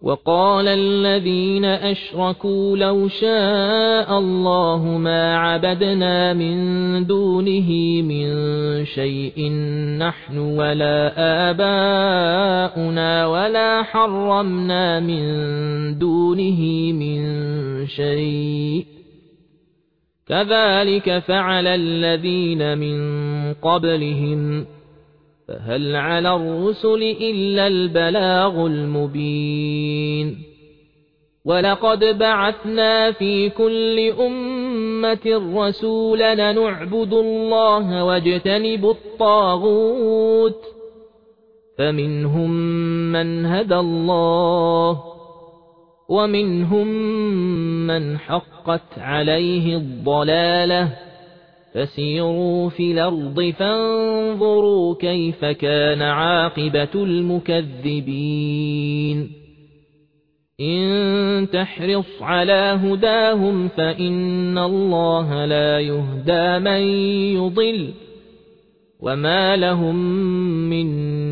وقال الذين أشركوا لو شاء الله ما عبدنا من دونه من شيء نحن ولا آباؤنا ولا حرمنا من دونه من شيء كذلك فعل الذين من قبلهم فهل على الرسل إلا البلاغ المبين ولقد بعثنا في كل أمة رسولا نعبد الله واجتنب الطاغوت فمنهم من هدى الله ومنهم من حقت عليه الضلالة فسيروا في الأرض فانظروا كيف كان عاقبة المكذبين إن تحرص على هداهم فإن الله لا يهدى من يضل وما لهم من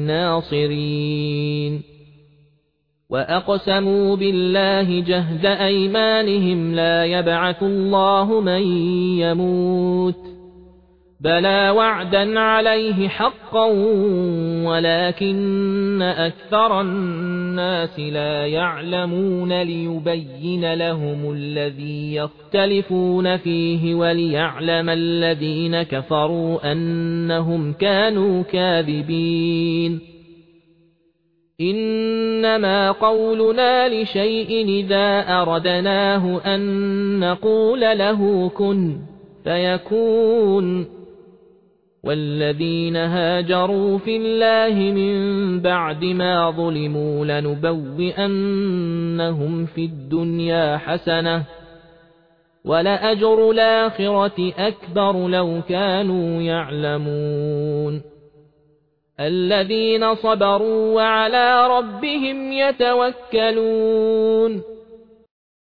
ناصرين وأقسموا بالله جهد أيمانهم لا يبعث الله من يموت بلى وعدا عليه حقا ولكن أكثر الناس لا يعلمون ليبين لهم الذي يختلفون فيه وليعلم الذين كفروا أنهم كانوا كاذبين إنما قولنا لشيء إذا أردناه أن نقول له كن فيكون والذين هاجروا في الله من بعد ما ظلموا لنبوئنهم في الدنيا حسنة ولأجر الآخرة أكبر لو كانوا يعلمون الذين صبروا وعلى ربهم يتوكلون